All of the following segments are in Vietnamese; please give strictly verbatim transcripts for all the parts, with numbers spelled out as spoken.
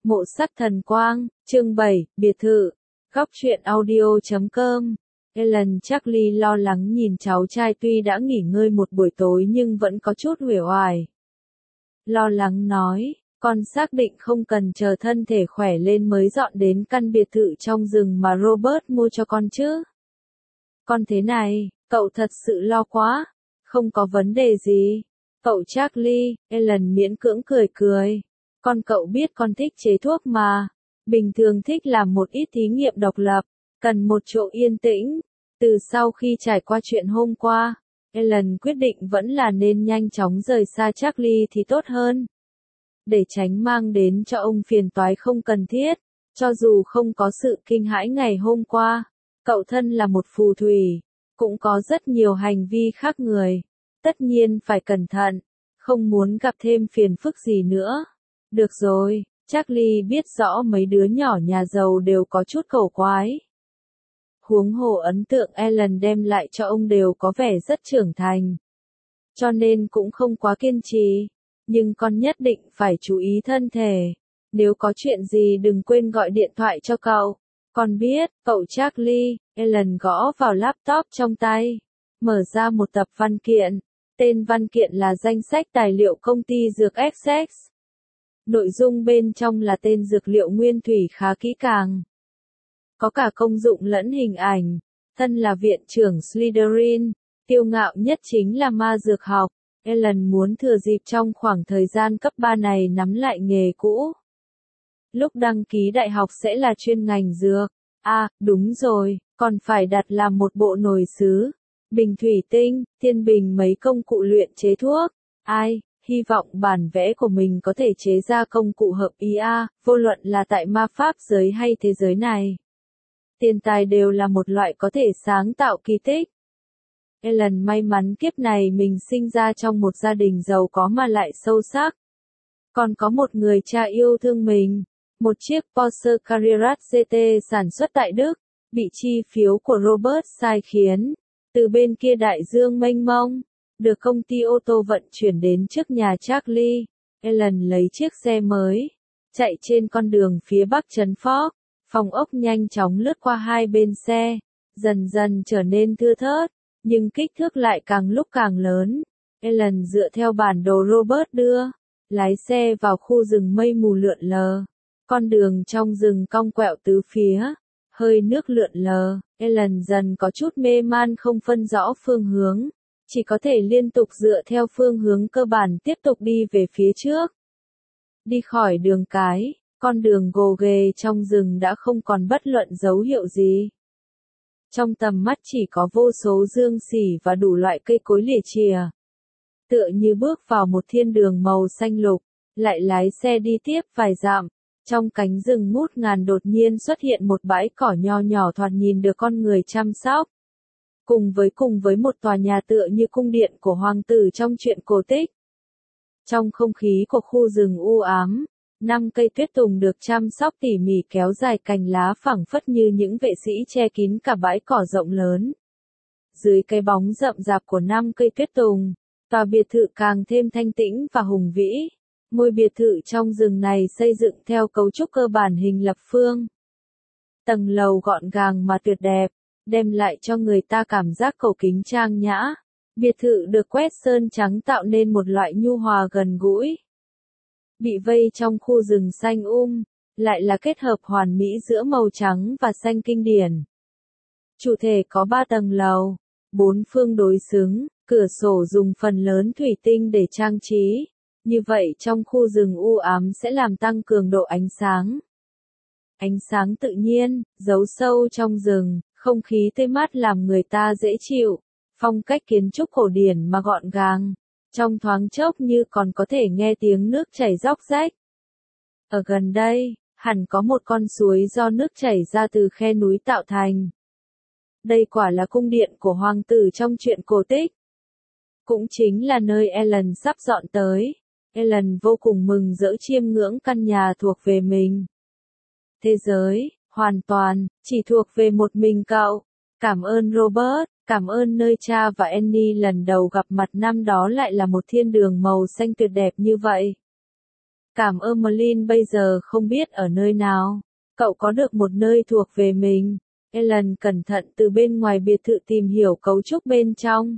Mộ sắc thần quang, chương bảy, biệt thự, góc truyện audio chấm com. Ellen Charlie lo lắng nhìn cháu trai tuy đã nghỉ ngơi một buổi tối nhưng vẫn có chút uể oải. Lo lắng nói, con xác định không cần chờ thân thể khỏe lên mới dọn đến căn biệt thự trong rừng mà Robert mua cho con chứ. Con thế này, cậu thật sự lo quá, không có vấn đề gì. Cậu Charlie, Ellen miễn cưỡng cười cười. Con cậu biết con thích chế thuốc mà, bình thường thích làm một ít thí nghiệm độc lập, cần một chỗ yên tĩnh. Từ sau khi trải qua chuyện hôm qua, Ellen quyết định vẫn là nên nhanh chóng rời xa Charlie thì tốt hơn. Để tránh mang đến cho ông phiền toái không cần thiết, cho dù không có sự kinh hãi ngày hôm qua, cậu thân là một phù thủy, cũng có rất nhiều hành vi khác người. Tất nhiên phải cẩn thận, không muốn gặp thêm phiền phức gì nữa. Được rồi, Charlie biết rõ mấy đứa nhỏ nhà giàu đều có chút cổ quái. Huống hồ ấn tượng Ellen đem lại cho ông đều có vẻ rất trưởng thành. Cho nên cũng không quá kiên trì. Nhưng con nhất định phải chú ý thân thể. Nếu có chuyện gì đừng quên gọi điện thoại cho cậu. Con biết, cậu Charlie, Ellen gõ vào laptop trong tay. Mở ra một tập văn kiện. Tên văn kiện là danh sách tài liệu công ty dược Essex. Nội dung bên trong là tên dược liệu nguyên thủy khá kỹ càng. Có cả công dụng lẫn hình ảnh. Thân là viện trưởng Slytherin, kiêu ngạo nhất chính là ma dược học. Ellen muốn thừa dịp trong khoảng thời gian cấp ba này nắm lại nghề cũ. Lúc đăng ký đại học sẽ là chuyên ngành dược. À, đúng rồi, còn phải đặt làm một bộ nồi sứ, bình thủy tinh, thiên bình mấy công cụ luyện chế thuốc. Ai, hy vọng bản vẽ của mình có thể chế ra công cụ hợp ý a, vô luận là tại ma pháp giới hay thế giới này. Tiền tài đều là một loại có thể sáng tạo kỳ tích. Ellen may mắn kiếp này mình sinh ra trong một gia đình giàu có mà lại sâu sắc. Còn có một người cha yêu thương mình. Một chiếc Porsche Carrera giê tê sản xuất tại Đức, bị chi phiếu của Robert sai khiến. Từ bên kia đại dương mênh mông, được công ty ô tô vận chuyển đến trước nhà Charlie. Ellen lấy chiếc xe mới, chạy trên con đường phía bắc trấn Fork. Phòng ốc nhanh chóng lướt qua hai bên xe, dần dần trở nên thưa thớt, nhưng kích thước lại càng lúc càng lớn. Ellen dựa theo bản đồ Robert đưa, lái xe vào khu rừng mây mù lượn lờ. Con đường trong rừng cong quẹo tứ phía, hơi nước lượn lờ. Ellen dần có chút mê man không phân rõ phương hướng, chỉ có thể liên tục dựa theo phương hướng cơ bản tiếp tục đi về phía trước. Đi khỏi đường cái, con đường gồ ghề trong rừng đã không còn bất luận dấu hiệu gì. Trong tầm mắt chỉ có vô số dương xỉ và đủ loại cây cối lìa chìa. Tựa như bước vào một thiên đường màu xanh lục, lại lái xe đi tiếp vài dặm. Trong cánh rừng ngút ngàn đột nhiên xuất hiện một bãi cỏ nho nhỏ thoạt nhìn được con người chăm sóc. Cùng với cùng với một tòa nhà tựa như cung điện của hoàng tử trong truyện cổ tích. Trong không khí của khu rừng u ám, năm cây tuyết tùng được chăm sóc tỉ mỉ kéo dài cành lá phẳng phất như những vệ sĩ che kín cả bãi cỏ rộng lớn. Dưới cái bóng rậm rạp của năm cây tuyết tùng, tòa biệt thự càng thêm thanh tĩnh và hùng vĩ. Ngôi biệt thự trong rừng này xây dựng theo cấu trúc cơ bản hình lập phương. Tầng lầu gọn gàng mà tuyệt đẹp, đem lại cho người ta cảm giác cổ kính trang nhã. Biệt thự được quét sơn trắng tạo nên một loại nhu hòa gần gũi. Bị vây trong khu rừng xanh um, lại là kết hợp hoàn mỹ giữa màu trắng và xanh kinh điển. Chủ thể có ba tầng lầu, bốn phương đối xứng, cửa sổ dùng phần lớn thủy tinh để trang trí. Như vậy trong khu rừng u ám sẽ làm tăng cường độ ánh sáng. Ánh sáng tự nhiên, giấu sâu trong rừng, không khí tươi mát làm người ta dễ chịu. Phong cách kiến trúc cổ điển mà gọn gàng. Trong thoáng chốc như còn có thể nghe tiếng nước chảy róc rách. Ở gần đây, hẳn có một con suối do nước chảy ra từ khe núi tạo thành. Đây quả là cung điện của hoàng tử trong truyện cổ tích. Cũng chính là nơi Ellen sắp dọn tới. Ellen vô cùng mừng rỡ chiêm ngưỡng căn nhà thuộc về mình. Thế giới, hoàn toàn, chỉ thuộc về một mình cậu. Cảm ơn Robert, cảm ơn nơi cha và Annie lần đầu gặp mặt năm đó lại là một thiên đường màu xanh tuyệt đẹp như vậy. Cảm ơn Merlin bây giờ không biết ở nơi nào. Cậu có được một nơi thuộc về mình. Ellen cẩn thận từ bên ngoài biệt thự tìm hiểu cấu trúc bên trong.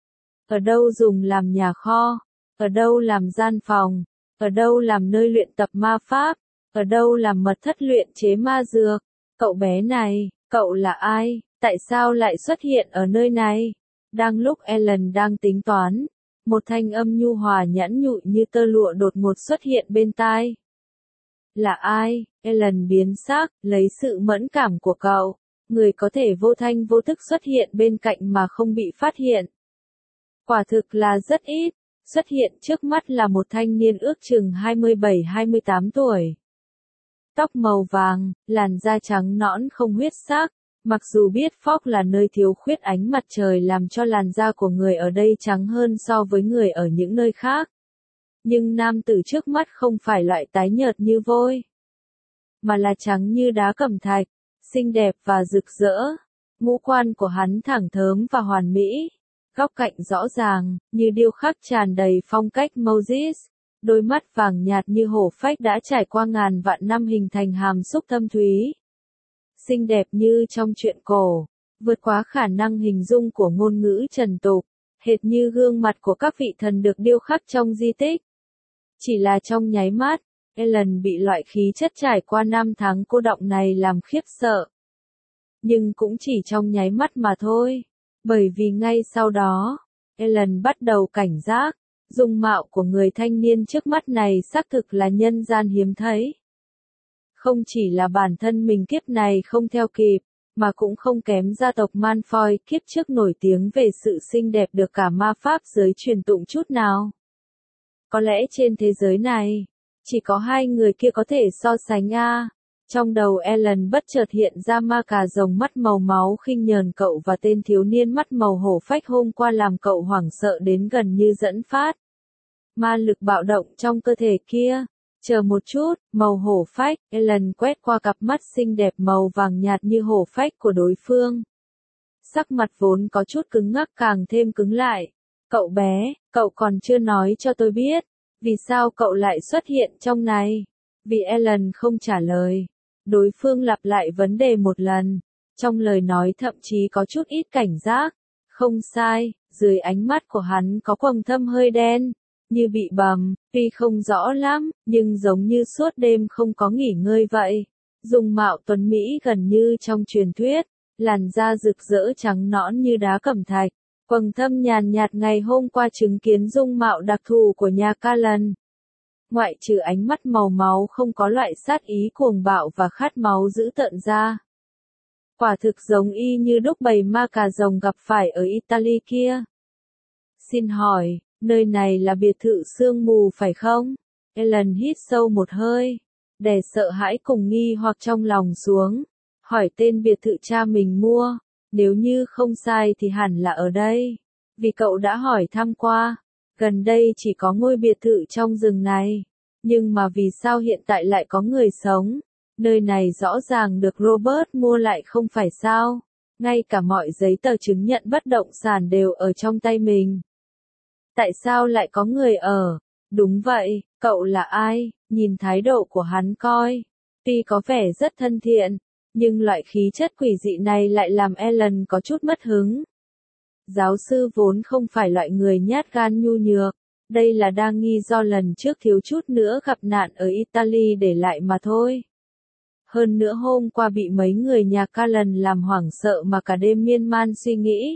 Ở đâu dùng làm nhà kho? Ở đâu làm gian phòng? Ở đâu làm nơi luyện tập ma pháp? Ở đâu làm mật thất luyện chế ma dược? Cậu bé này, cậu là ai? Tại sao lại xuất hiện ở nơi này? Đang lúc Ellen đang tính toán, một thanh âm nhu hòa nhẵn nhụi như tơ lụa đột ngột xuất hiện bên tai. Là ai? Ellen biến sắc, lấy sự mẫn cảm của cậu. Người có thể vô thanh vô thức xuất hiện bên cạnh mà không bị phát hiện. Quả thực là rất ít. Xuất hiện trước mắt là một thanh niên ước chừng hai mươi bảy hai mươi tám tuổi. Tóc màu vàng, làn da trắng nõn không huyết sắc. Mặc dù biết Fogg là nơi thiếu khuyết ánh mặt trời làm cho làn da của người ở đây trắng hơn so với người ở những nơi khác. Nhưng nam tử trước mắt không phải loại tái nhợt như vôi, mà là trắng như đá cẩm thạch, xinh đẹp và rực rỡ. Ngũ quan của hắn thẳng thớm và hoàn mỹ, góc cạnh rõ ràng, như điêu khắc tràn đầy phong cách Moses. Đôi mắt vàng nhạt như hổ phách đã trải qua ngàn vạn năm hình thành hàm xúc thâm thúy. Xinh đẹp như trong truyện cổ, vượt quá khả năng hình dung của ngôn ngữ trần tục, hệt như gương mặt của các vị thần được điêu khắc trong di tích. Chỉ là trong nháy mắt, Ellen bị loại khí chất trải qua năm tháng cô đọng này làm khiếp sợ. Nhưng cũng chỉ trong nháy mắt mà thôi, bởi vì ngay sau đó, Ellen bắt đầu cảnh giác, dung mạo của người thanh niên trước mắt này xác thực là nhân gian hiếm thấy. Không chỉ là bản thân mình kiếp này không theo kịp, mà cũng không kém gia tộc Malfoy kiếp trước nổi tiếng về sự xinh đẹp được cả ma pháp giới truyền tụng chút nào. Có lẽ trên thế giới này, chỉ có hai người kia có thể so sánh a. Trong đầu Ellen bất chợt hiện ra ma cà rồng mắt màu máu khinh nhờn cậu và tên thiếu niên mắt màu hổ phách hôm qua làm cậu hoảng sợ đến gần như dẫn phát. Ma lực bạo động trong cơ thể kia. Chờ một chút, màu hổ phách, Ellen quét qua cặp mắt xinh đẹp màu vàng nhạt như hổ phách của đối phương. Sắc mặt vốn có chút cứng ngắc càng thêm cứng lại. Cậu bé, cậu còn chưa nói cho tôi biết, vì sao cậu lại xuất hiện trong này? Vì Ellen không trả lời. Đối phương lặp lại vấn đề một lần. Trong lời nói thậm chí có chút ít cảnh giác. Không sai, dưới ánh mắt của hắn có quầng thâm hơi đen. Như bị bầm, tuy không rõ lắm, nhưng giống như suốt đêm không có nghỉ ngơi vậy. Dung mạo tuấn Mỹ gần như trong truyền thuyết, làn da rực rỡ trắng nõn như đá cẩm thạch, quầng thâm nhàn nhạt ngày hôm qua chứng kiến dung mạo đặc thù của nhà Callan. Ngoại trừ ánh mắt màu máu không có loại sát ý cuồng bạo và khát máu dữ tợn ra. Quả thực giống y như đúc bầy ma cà rồng gặp phải ở Italy kia. Xin hỏi, nơi này là biệt thự sương mù phải không? Ellen hít sâu một hơi, đè sợ hãi cùng nghi hoặc trong lòng xuống, hỏi tên biệt thự cha mình mua, nếu như không sai thì hẳn là ở đây, vì cậu đã hỏi thăm qua, gần đây chỉ có ngôi biệt thự trong rừng này, nhưng mà vì sao hiện tại lại có người sống? Nơi này rõ ràng được Robert mua lại không phải sao? Ngay cả mọi giấy tờ chứng nhận bất động sản đều ở trong tay mình. Tại sao lại có người ở? Đúng vậy, cậu là ai? Nhìn thái độ của hắn coi. Tuy có vẻ rất thân thiện, nhưng loại khí chất quỷ dị này lại làm Ellen có chút mất hứng. Giáo sư vốn không phải loại người nhát gan nhu nhược. Đây là đang nghi do lần trước thiếu chút nữa gặp nạn ở Italy để lại mà thôi. Hơn nữa hôm qua bị mấy người nhà Callan làm hoảng sợ mà cả đêm miên man suy nghĩ.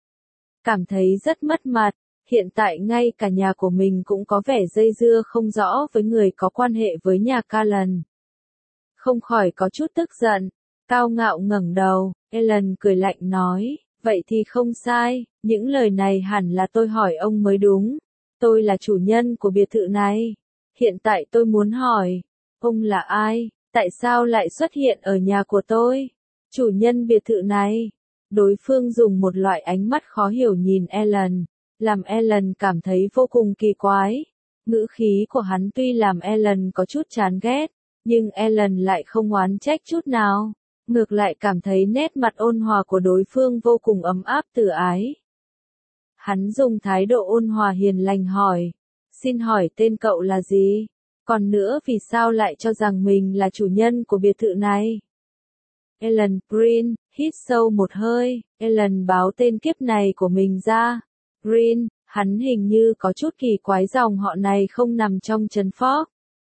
Cảm thấy rất mất mặt. Hiện tại ngay cả nhà của mình cũng có vẻ dây dưa không rõ với người có quan hệ với nhà Callan. Không khỏi có chút tức giận, cao ngạo ngẩng đầu, Ellen cười lạnh nói, vậy thì không sai, những lời này hẳn là tôi hỏi ông mới đúng. Tôi là chủ nhân của biệt thự này. Hiện tại tôi muốn hỏi, ông là ai, tại sao lại xuất hiện ở nhà của tôi? Chủ nhân biệt thự này. Đối phương dùng một loại ánh mắt khó hiểu nhìn Ellen. Làm Ellen cảm thấy vô cùng kỳ quái. Ngữ khí của hắn tuy làm Ellen có chút chán ghét, nhưng Ellen lại không oán trách chút nào. Ngược lại cảm thấy nét mặt ôn hòa của đối phương vô cùng ấm áp từ ái. Hắn dùng thái độ ôn hòa hiền lành hỏi. Xin hỏi tên cậu là gì? Còn nữa vì sao lại cho rằng mình là chủ nhân của biệt thự này? Ellen Green, hít sâu một hơi, Ellen báo tên kiếp này của mình ra. Green, hắn hình như có chút kỳ quái dòng họ này không nằm trong trấn Fox.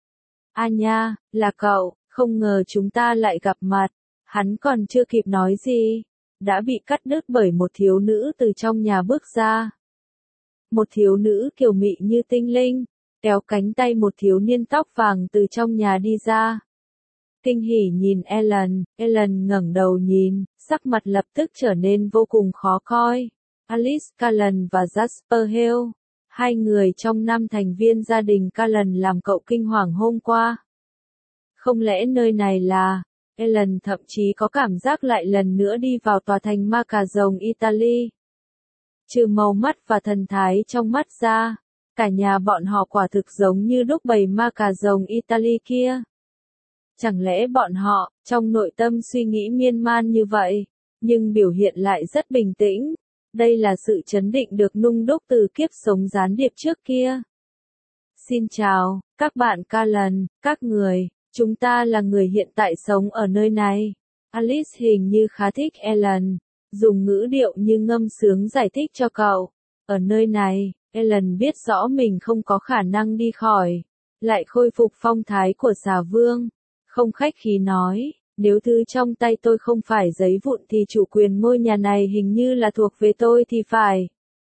À nha, là cậu, không ngờ chúng ta lại gặp mặt. Hắn còn chưa kịp nói gì, đã bị cắt đứt bởi một thiếu nữ từ trong nhà bước ra. Một thiếu nữ kiều mị như tinh linh, kéo cánh tay một thiếu niên tóc vàng từ trong nhà đi ra. Kinh hỉ nhìn Ellen, Ellen ngẩng đầu nhìn, sắc mặt lập tức trở nên vô cùng khó coi. Alice Cullen và Jasper Hill, hai người trong năm thành viên gia đình Cullen làm cậu kinh hoàng hôm qua. Không lẽ nơi này là... Ellen thậm chí có cảm giác lại lần nữa đi vào tòa thành ma cà rồng Italy. Trừ màu mắt và thần thái trong mắt ra, cả nhà bọn họ quả thực giống như đúc bầy ma cà rồng Italy kia. Chẳng lẽ bọn họ, trong nội tâm suy nghĩ miên man như vậy, nhưng biểu hiện lại rất bình tĩnh. Đây là sự chấn định được nung đúc từ kiếp sống gián điệp trước kia. Xin chào, các bạn Cullen, các người, chúng ta là người hiện tại sống ở nơi này. Alice hình như khá thích Ellen, dùng ngữ điệu như ngâm sướng giải thích cho cậu. Ở nơi này, Ellen biết rõ mình không có khả năng đi khỏi, lại khôi phục phong thái của xà vương. Không khách khí nói, nếu thứ trong tay tôi không phải giấy vụn thì chủ quyền ngôi nhà này hình như là thuộc về tôi thì phải.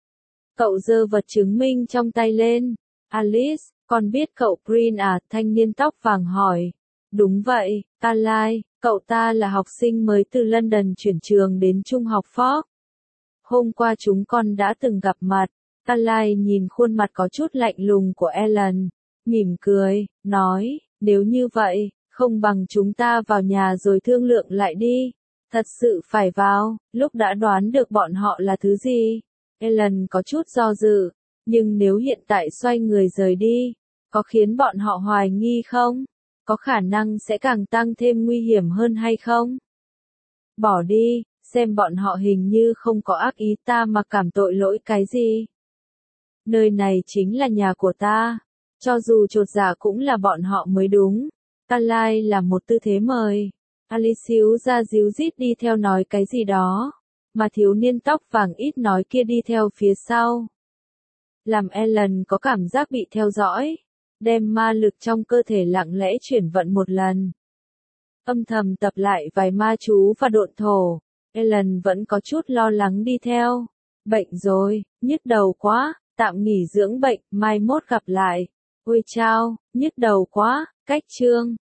Cậu giơ vật chứng minh trong tay lên. Alice, con biết cậu Green à? Thanh niên tóc vàng hỏi. Đúng vậy, Carly, cậu ta là học sinh mới từ London chuyển trường đến trung học Fox. Hôm qua chúng con đã từng gặp mặt. Carly nhìn khuôn mặt có chút lạnh lùng của Ellen, mỉm cười, nói, nếu như vậy, không bằng chúng ta vào nhà rồi thương lượng lại đi. Thật sự phải vào, lúc đã đoán được bọn họ là thứ gì. Ellen có chút do dự, nhưng nếu hiện tại xoay người rời đi, có khiến bọn họ hoài nghi không? Có khả năng sẽ càng tăng thêm nguy hiểm hơn hay không? Bỏ đi, xem bọn họ hình như không có ác ý ta mà cảm tội lỗi cái gì. Nơi này chính là nhà của ta, cho dù chột dạ cũng là bọn họ mới đúng. Carly là một tư thế mời. Alice xíu ra díu dít đi theo nói cái gì đó, mà thiếu niên tóc vàng ít nói kia đi theo phía sau. Làm Ellen có cảm giác bị theo dõi, đem ma lực trong cơ thể lặng lẽ chuyển vận một lần. Âm thầm tập lại vài ma chú và độn thổ, Ellen vẫn có chút lo lắng đi theo. Bệnh rồi, nhức đầu quá, tạm nghỉ dưỡng bệnh, mai mốt gặp lại. Ôi chao, nhức đầu quá, cách chương.